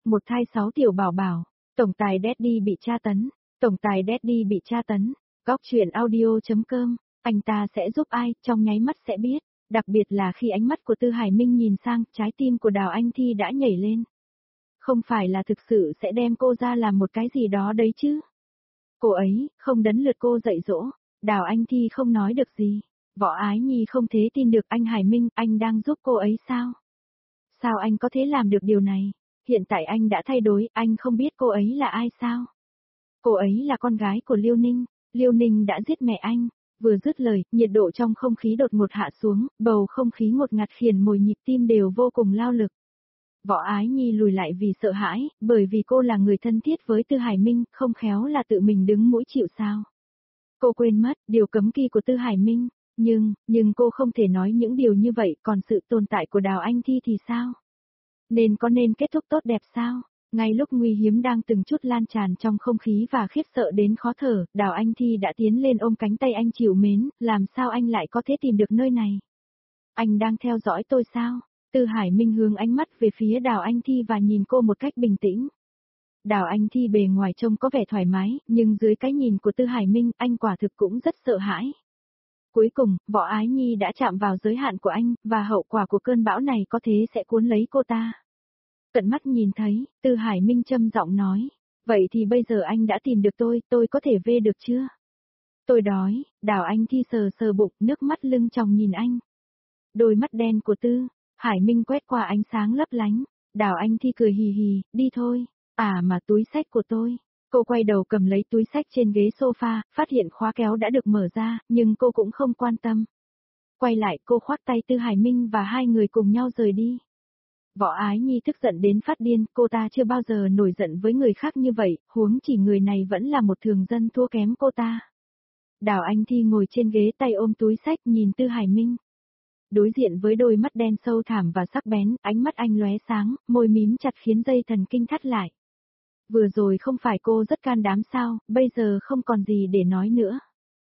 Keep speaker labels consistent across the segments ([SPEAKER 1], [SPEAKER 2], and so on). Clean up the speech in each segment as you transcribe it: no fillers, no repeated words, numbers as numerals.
[SPEAKER 1] một thai 6 tiểu bảo bảo, tổng tài Daddy bị tra tấn, tổng tài Daddy bị tra tấn, góc chuyện audio.com, anh ta sẽ giúp ai, trong nháy mắt sẽ biết, đặc biệt là khi ánh mắt của Tư Hải Minh nhìn sang, trái tim của Đào Anh Thi đã nhảy lên. Không phải là thực sự sẽ đem cô ra làm một cái gì đó đấy chứ. Cô ấy, không đến lượt cô dạy dỗ, Đào Anh Thi không nói được gì. Võ Ái Nhi không thể tin được anh Hải Minh, anh đang giúp cô ấy sao? Sao anh có thể làm được điều này? Hiện tại anh đã thay đổi, anh không biết cô ấy là ai sao? Cô ấy là con gái của Liêu Ninh đã giết mẹ anh. Vừa dứt lời, nhiệt độ trong không khí đột ngột hạ xuống, bầu không khí ngột ngạt khiến mỗi nhịp tim đều vô cùng lao lực. Võ Ái Nhi lùi lại vì sợ hãi, bởi vì cô là người thân thiết với Tư Hải Minh, không khéo là tự mình đứng mũi chịu sao. Cô quên mất, điều cấm kỵ của Tư Hải Minh, nhưng cô không thể nói những điều như vậy, còn sự tồn tại của Đào Anh Thi thì sao? Nên kết thúc tốt đẹp sao? Ngay lúc nguy hiểm đang từng chút lan tràn trong không khí và khiếp sợ đến khó thở, Đào Anh Thi đã tiến lên ôm cánh tay anh chịu mến, làm sao anh lại có thể tìm được nơi này? Anh đang theo dõi tôi sao? Tư Hải Minh hướng ánh mắt về phía Đào Anh Thi và nhìn cô một cách bình tĩnh. Đào Anh Thi bề ngoài trông có vẻ thoải mái, nhưng dưới cái nhìn của Tư Hải Minh, anh quả thực cũng rất sợ hãi. Cuối cùng, Võ Ái Nhi đã chạm vào giới hạn của anh, và hậu quả của cơn bão này có thể sẽ cuốn lấy cô ta. Tận mắt nhìn thấy, Tư Hải Minh trầm giọng nói, vậy thì bây giờ anh đã tìm được tôi có thể về được chưa? Tôi đói, Đào Anh Thi sờ bụng, nước mắt lưng tròng nhìn anh. Đôi mắt đen của Tư Hải Minh quét qua ánh sáng lấp lánh, Đào Anh Thi cười hì hì, đi thôi, mà túi sách của tôi. Cô quay đầu cầm lấy túi sách trên ghế sofa, phát hiện khóa kéo đã được mở ra, nhưng cô cũng không quan tâm. Quay lại cô khoác tay Tư Hải Minh và hai người cùng nhau rời đi. Võ Ái Nhi tức giận đến phát điên, cô ta chưa bao giờ nổi giận với người khác như vậy, huống chỉ người này vẫn là một thường dân thua kém cô ta. Đào Anh Thi ngồi trên ghế tay ôm túi sách nhìn Tư Hải Minh. Đối diện với đôi mắt đen sâu thẳm và sắc bén, ánh mắt anh lóe sáng, môi mím chặt khiến dây thần kinh thắt lại. Vừa rồi không phải cô rất can đảm sao, bây giờ không còn gì để nói nữa.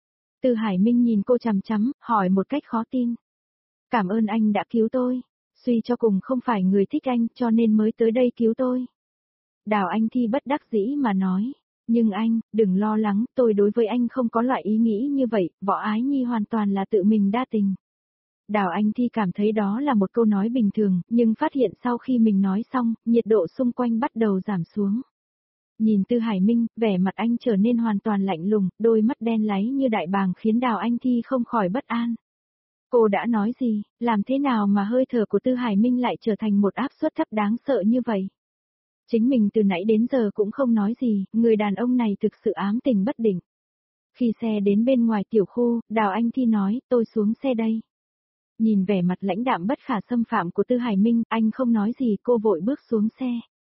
[SPEAKER 1] Tư Hải Minh nhìn cô chằm chằm, hỏi một cách khó tin. Cảm ơn anh đã cứu tôi, suy cho cùng không phải người thích anh cho nên mới tới đây cứu tôi. Đào Anh Thi bất đắc dĩ mà nói, nhưng anh, đừng lo lắng, tôi đối với anh không có loại ý nghĩ như vậy, Võ Ái Nhi hoàn toàn là tự mình đa tình. Đào Anh Thi cảm thấy đó là một câu nói bình thường, nhưng phát hiện sau khi mình nói xong, nhiệt độ xung quanh bắt đầu giảm xuống. Nhìn Tư Hải Minh, vẻ mặt anh trở nên hoàn toàn lạnh lùng, đôi mắt đen láy như đại bàng khiến Đào Anh Thi không khỏi bất an. Cô đã nói gì, làm thế nào mà hơi thở của Tư Hải Minh lại trở thành một áp suất thấp đáng sợ như vậy? Chính mình từ nãy đến giờ cũng không nói gì, người đàn ông này thực sự ám tình bất định. Khi xe đến bên ngoài tiểu khu, Đào Anh Thi nói, tôi xuống xe đây. Nhìn vẻ mặt lãnh đạm bất khả xâm phạm của Tư Hải Minh, anh không nói gì, cô vội bước xuống xe.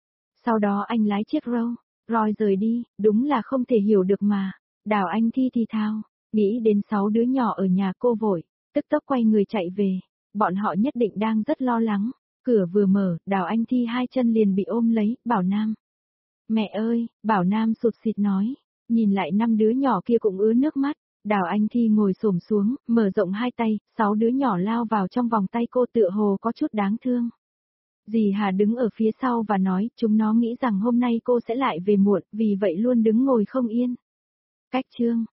[SPEAKER 1] Sau đó anh lái chiếc Rolls rời đi, đúng là không thể hiểu được mà. Đào Anh Thi thì thào, nghĩ đến 6 đứa nhỏ ở nhà cô vội, tức tốc quay người chạy về. Bọn họ nhất định đang rất lo lắng. Cửa vừa mở, Đào Anh Thi hai chân liền bị ôm lấy, Bảo Nam. Mẹ ơi, Bảo Nam sụt sịt nói, nhìn lại 5 đứa nhỏ kia cũng ứa nước mắt. Đào Anh Thi ngồi xổm xuống, mở rộng hai tay, 6 đứa nhỏ lao vào trong vòng tay cô tựa hồ có chút đáng thương. Dì Hà đứng ở phía sau và nói, chúng nó nghĩ rằng hôm nay cô sẽ lại về muộn, vì vậy luôn đứng ngồi không yên. Cách chương